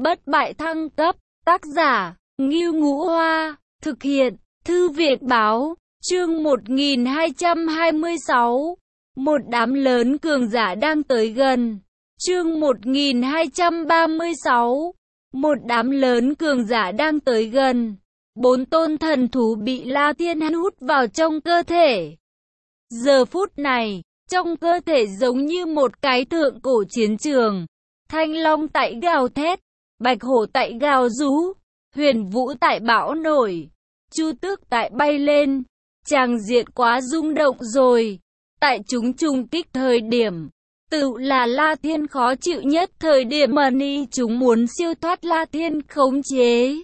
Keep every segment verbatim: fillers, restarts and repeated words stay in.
Bất bại thăng cấp, tác giả, Ngưu Ngũ Hoa, thực hiện, Thư viện Báo, chương một nghìn hai trăm hai mươi sáu. Một đám lớn cường giả đang tới gần. Chương một nghìn hai trăm ba mươi sáu. Một đám lớn cường giả đang tới gần. Bốn tôn thần thú bị La Thiên hút vào trong cơ thể. Giờ phút này, trong cơ thể giống như một cái thượng cổ chiến trường. Thanh long tại gào thét, bạch hổ tại gào rú, huyền vũ tại bão nổi, chu tước tại bay lên. Tràng diện quá rung động rồi. Tại chúng trùng kích thời điểm, tự là La Thiên khó chịu nhất thời điểm mà ni chúng muốn siêu thoát La Thiên khống chế.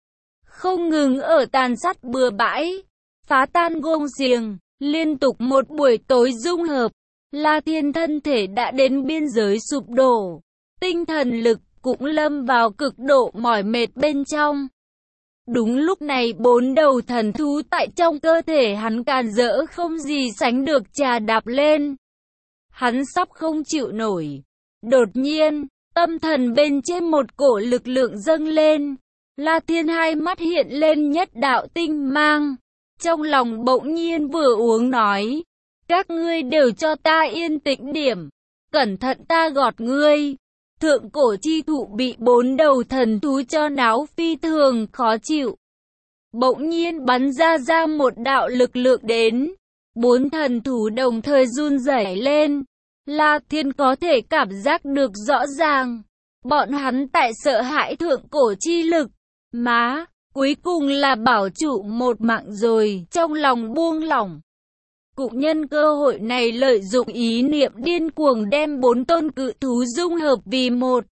Không ngừng ở tàn sát bừa bãi, phá tan gông xiềng, liên tục một buổi tối dung hợp. La Thiên thân thể đã đến biên giới sụp đổ, tinh thần lực cũng lâm vào cực độ mỏi mệt bên trong. Đúng lúc này bốn đầu thần thú tại trong cơ thể hắn càn rỡ không gì sánh được trà đạp lên. Hắn sắp không chịu nổi. Đột nhiên, tâm thần bên trên một cổ lực lượng dâng lên. La Thiên hai mắt hiện lên nhất đạo tinh mang. Trong lòng bỗng nhiên vừa uống nói. Các ngươi đều cho ta yên tĩnh điểm. Cẩn thận ta gọt ngươi. Thượng cổ chi thụ bị bốn đầu thần thú cho náo phi thường khó chịu. Bỗng nhiên bắn ra ra một đạo lực lượng đến. Bốn thần thú đồng thời run rẩy lên. La Thiên có thể cảm giác được rõ ràng. Bọn hắn tại sợ hãi thượng cổ chi lực. Má, cuối cùng là bảo chủ một mạng rồi, trong lòng buông lỏng. Cũng nhân cơ hội này lợi dụng ý niệm điên cuồng đem bốn tôn cự thú dung hợp vì một.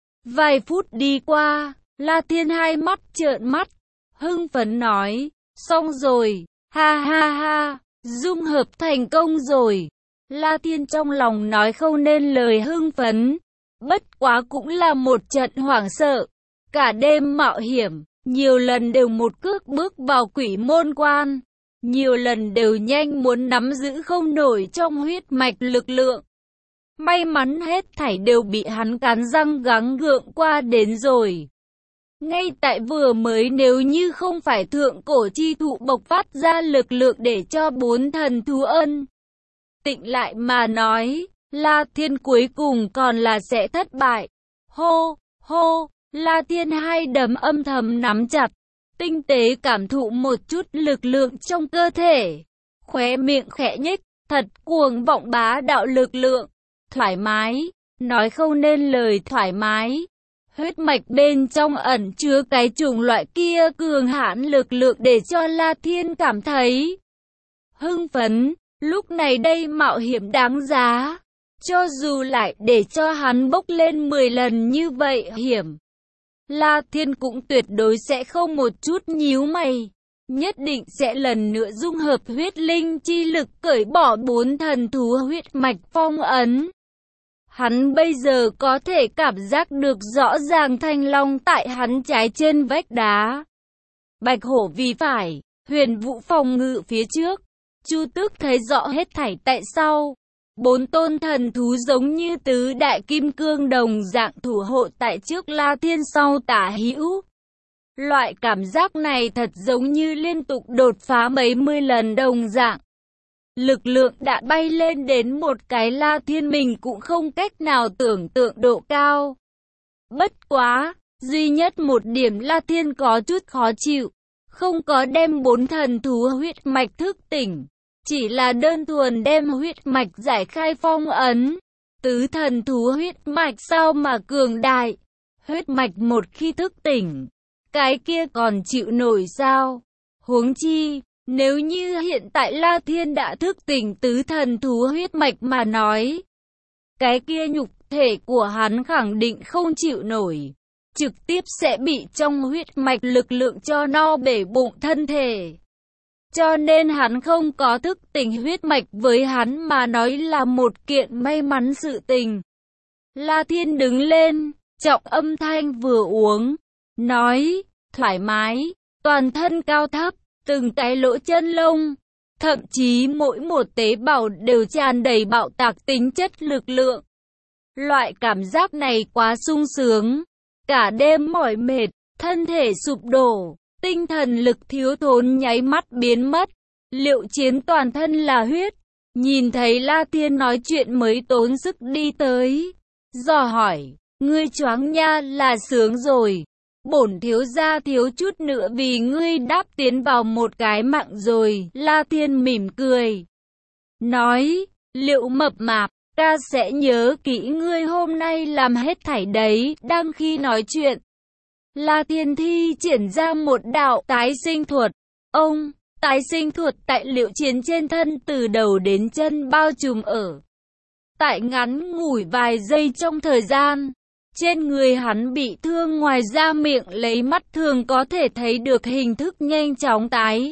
Vài phút đi qua, La Thiên hai mắt trợn mắt, hưng phấn nói, xong rồi, ha ha ha, dung hợp thành công rồi. La Thiên trong lòng nói không nên lời hưng phấn, bất quá cũng là một trận hoảng sợ. Cả đêm mạo hiểm, nhiều lần đều một cước bước vào quỷ môn quan. Nhiều lần đều nhanh muốn nắm giữ không nổi trong huyết mạch lực lượng. May mắn hết thảy đều bị hắn cắn răng gắng gượng qua đến rồi. Ngay tại vừa mới nếu như không phải thượng cổ chi thụ bộc phát ra lực lượng để cho bốn thần thú ân tịnh lại mà nói, La Thiên cuối cùng còn là sẽ thất bại. Hô, hô, La Thiên hai đấm âm thầm nắm chặt. Tinh tế cảm thụ một chút lực lượng trong cơ thể. Khóe miệng khẽ nhếch, thật cuồng vọng bá đạo lực lượng. Thoải mái, nói không nên lời thoải mái. Huyết mạch bên trong ẩn chứa cái chủng loại kia cường hãn lực lượng để cho La Thiên cảm thấy hưng phấn. Lúc này đây mạo hiểm đáng giá. Cho dù lại để cho hắn bốc lên mười lần như vậy hiểm, La Thiên cũng tuyệt đối sẽ không một chút nhíu mày. Nhất định sẽ lần nữa dung hợp huyết linh chi lực cởi bỏ bốn thần thú huyết mạch phong ấn. Hắn bây giờ có thể cảm giác được rõ ràng thanh long tại hắn trái trên vách đá. Bạch hổ vì phải, huyền vũ phòng ngự phía trước. Chu tước thấy rõ hết thảy tại sau. Bốn tôn thần thú giống như tứ đại kim cương đồng dạng thủ hộ tại trước La Thiên sau tả hữu. Loại cảm giác này thật giống như liên tục đột phá mấy mươi lần đồng dạng. Lực lượng đã bay lên đến một cái La Thiên mình cũng không cách nào tưởng tượng độ cao. Bất quá, duy nhất một điểm La Thiên có chút khó chịu, không có đem bốn thần thú huyết mạch thức tỉnh. Chỉ là đơn thuần đem huyết mạch giải khai phong ấn. Tứ thần thú huyết mạch sao mà cường đại. Huyết mạch một khi thức tỉnh, cái kia còn chịu nổi sao? Huống chi, nếu như hiện tại La Thiên đã thức tỉnh tứ thần thú huyết mạch mà nói, cái kia nhục thể của hắn khẳng định không chịu nổi. Trực tiếp sẽ bị trong huyết mạch lực lượng cho no bể bụng thân thể. Cho nên hắn không có thức tỉnh huyết mạch với hắn mà nói là một kiện may mắn sự tình. La Thiên đứng lên, trọng âm thanh vừa uống, nói, thoải mái, toàn thân cao thấp, từng cái lỗ chân lông, thậm chí mỗi một tế bào đều tràn đầy bạo tạc tính chất lực lượng. Loại cảm giác này quá sung sướng, cả đêm mỏi mệt, thân thể sụp đổ, tinh thần lực thiếu thốn nháy mắt biến mất. Liệu Chiến toàn thân là huyết, nhìn thấy La Tiên nói chuyện mới tốn sức đi tới, dò hỏi, ngươi choáng nha, là sướng rồi. Bổn thiếu gia thiếu chút nữa vì ngươi đáp tiến vào một cái mạng rồi. La Tiên mỉm cười, nói, Liệu mập mạp, ta sẽ nhớ kỹ ngươi hôm nay làm hết thảy đấy. Đang khi nói chuyện, La Tiên thi triển ra một đạo tái sinh thuật. Ông, tái sinh thuật tại Liệu Chiến trên thân từ đầu đến chân bao trùm ở. Tại ngắn ngủi vài giây trong thời gian, trên người hắn bị thương, ngoài ra miệng lấy mắt thường có thể thấy được hình thức nhanh chóng tái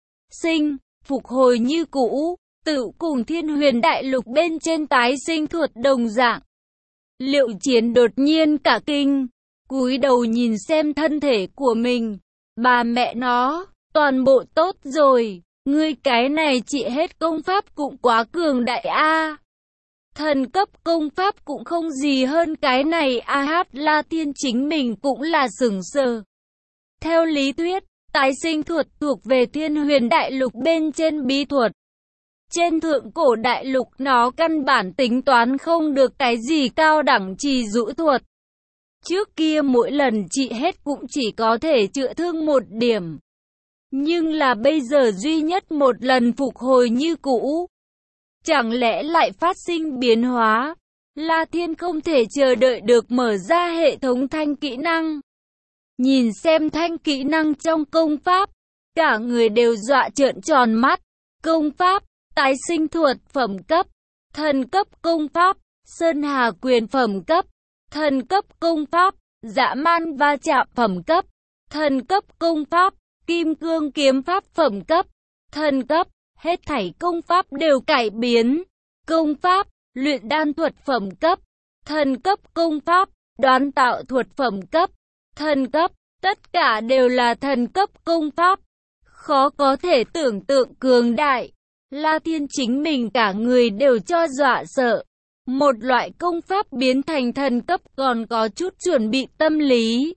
sinh, phục hồi như cũ, tự cùng Thiên Huyền Đại Lục bên trên tái sinh thuật đồng dạng. Liệu Chiến đột nhiên cả kinh, cúi đầu nhìn xem thân thể của mình. Bà mẹ nó, toàn bộ tốt rồi, ngươi cái này trị hết công pháp cũng quá cường đại a. Thần cấp công pháp cũng không gì hơn cái này a. Hát La Tiên chính mình cũng là sửng sờ. Theo lý thuyết, tái sinh thuật thuộc về Thiên Huyền Đại Lục bên trên bí thuật. Trên thượng cổ đại lục nó căn bản tính toán không được cái gì cao đẳng trì dụ thuật. Trước kia mỗi lần trị hết cũng chỉ có thể chữa thương một điểm. Nhưng là bây giờ duy nhất một lần phục hồi như cũ. Chẳng lẽ lại phát sinh biến hóa? La Thiên không thể chờ đợi được mở ra hệ thống thanh kỹ năng. Nhìn xem thanh kỹ năng trong công pháp, cả người đều dọa trợn tròn mắt. Công pháp, tái sinh thuật phẩm cấp, thần cấp công pháp, Sơn Hà quyền phẩm cấp, thần cấp công pháp, Dã Man va chạm phẩm cấp, thần cấp công pháp, Kim Cương kiếm pháp phẩm cấp, thần cấp. Hết thảy công pháp đều cải biến. Công pháp, luyện đan thuật phẩm cấp, thần cấp công pháp, đoán tạo thuật phẩm cấp, thần cấp, tất cả đều là thần cấp công pháp. Khó có thể tưởng tượng cường đại. La Thiên chính mình cả người đều cho dọa sợ. Một loại công pháp biến thành thần cấp còn có chút chuẩn bị tâm lý.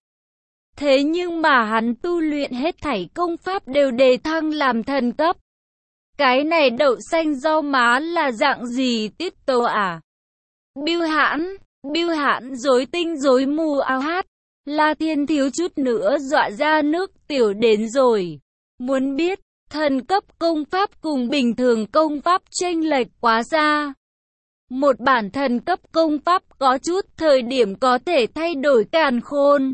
Thế nhưng mà hắn tu luyện hết thảy công pháp đều đề thăng làm thần cấp. Cái này đậu xanh rau má là dạng gì tiết tấu à? Bưu hãn, bưu hãn rối tinh rối mù ao hát. La Thiên thiếu chút nữa dọa ra nước tiểu đến rồi. Muốn biết, thần cấp công pháp cùng bình thường công pháp chênh lệch quá xa. Một bản thần cấp công pháp có chút thời điểm có thể thay đổi càn khôn.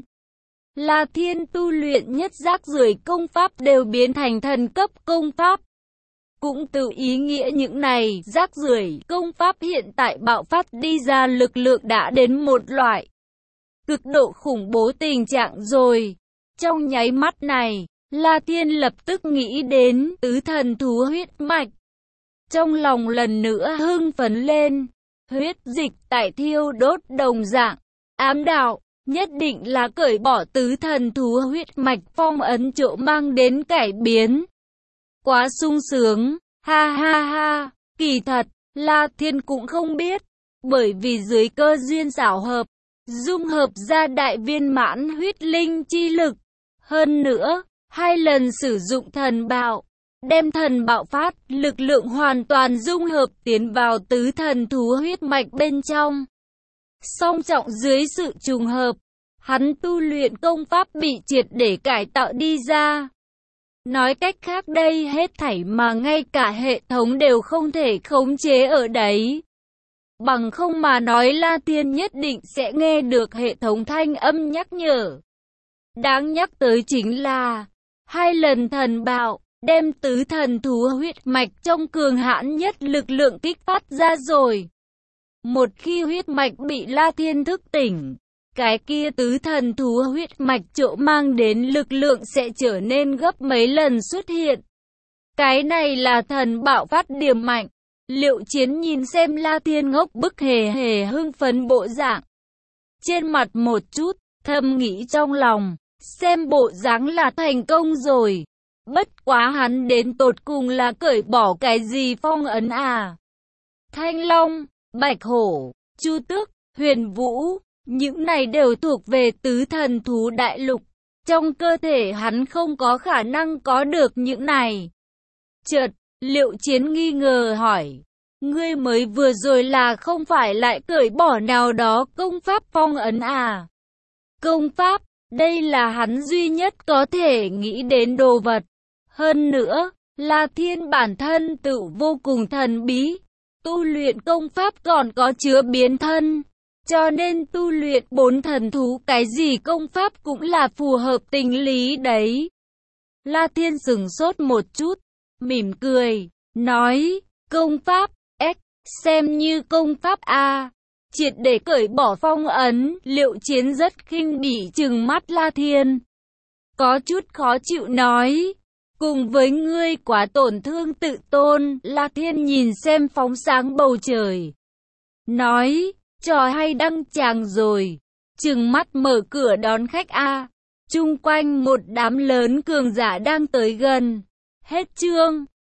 La Thiên tu luyện nhất rác rưởi công pháp đều biến thành thần cấp công pháp. Cũng từ ý nghĩa những này, rác rưởi công pháp hiện tại bạo phát đi ra lực lượng đã đến một loại cực độ khủng bố tình trạng rồi. Trong nháy mắt này, La Thiên lập tức nghĩ đến tứ thần thú huyết mạch. Trong lòng lần nữa hưng phấn lên, huyết dịch tại thiêu đốt đồng dạng, ám đạo, nhất định là cởi bỏ tứ thần thú huyết mạch phong ấn chỗ mang đến cải biến. Quá sung sướng, ha ha ha, kỳ thật, La Thiên cũng không biết, bởi vì dưới cơ duyên xảo hợp, dung hợp ra đại viên mãn huyết linh chi lực. Hơn nữa, hai lần sử dụng thần bạo, đem thần bạo phát, lực lượng hoàn toàn dung hợp tiến vào tứ thần thú huyết mạch bên trong. Song trọng dưới sự trùng hợp, hắn tu luyện công pháp bị triệt để cải tạo đi ra. Nói cách khác đây hết thảy mà ngay cả hệ thống đều không thể khống chế ở đấy. Bằng không mà nói La Thiên nhất định sẽ nghe được hệ thống thanh âm nhắc nhở. Đáng nhắc tới chính là, hai lần thần bạo, đem tứ thần thú huyết mạch trong cường hãn nhất lực lượng kích phát ra rồi. Một khi huyết mạch bị La Thiên thức tỉnh, cái kia tứ thần thú huyết mạch chỗ mang đến lực lượng sẽ trở nên gấp mấy lần xuất hiện. Cái này là thần bạo phát điểm mạnh. Liệu Chiến nhìn xem La Thiên ngốc bức hề hề hưng phấn bộ dạng. Trên mặt một chút, thầm nghĩ trong lòng, xem bộ dáng là thành công rồi. Bất quá hắn đến tột cùng là cởi bỏ cái gì phong ấn à? Thanh Long, Bạch Hổ, Chu Tước, Huyền Vũ, Những này đều thuộc về tứ thần thú đại lục. Trong cơ thể hắn không có khả năng có được những này. Chợt, Liệu Chiến nghi ngờ hỏi. Ngươi mới vừa rồi là không phải lại cởi bỏ nào đó công pháp phong ấn à? Công pháp, đây là hắn duy nhất có thể nghĩ đến đồ vật. Hơn nữa, La Thiên bản thân tự vô cùng thần bí. Tu luyện công pháp còn có chứa biến thân. Cho nên tu luyện bốn thần thú cái gì công pháp cũng là phù hợp tình lý đấy. La Thiên sửng sốt một chút, mỉm cười, nói, công pháp, X, xem như công pháp A. Triệt để cởi bỏ phong ấn, Liệu Chiến rất khinh bỉ trừng mắt La Thiên. Có chút khó chịu nói, cùng với ngươi quá tổn thương tự tôn, La Thiên nhìn xem phóng sáng bầu trời. Nói, trò hay đăng tràng rồi, trừng mắt mở cửa đón khách A. Chung quanh một đám lớn cường giả đang tới gần. Hết chương.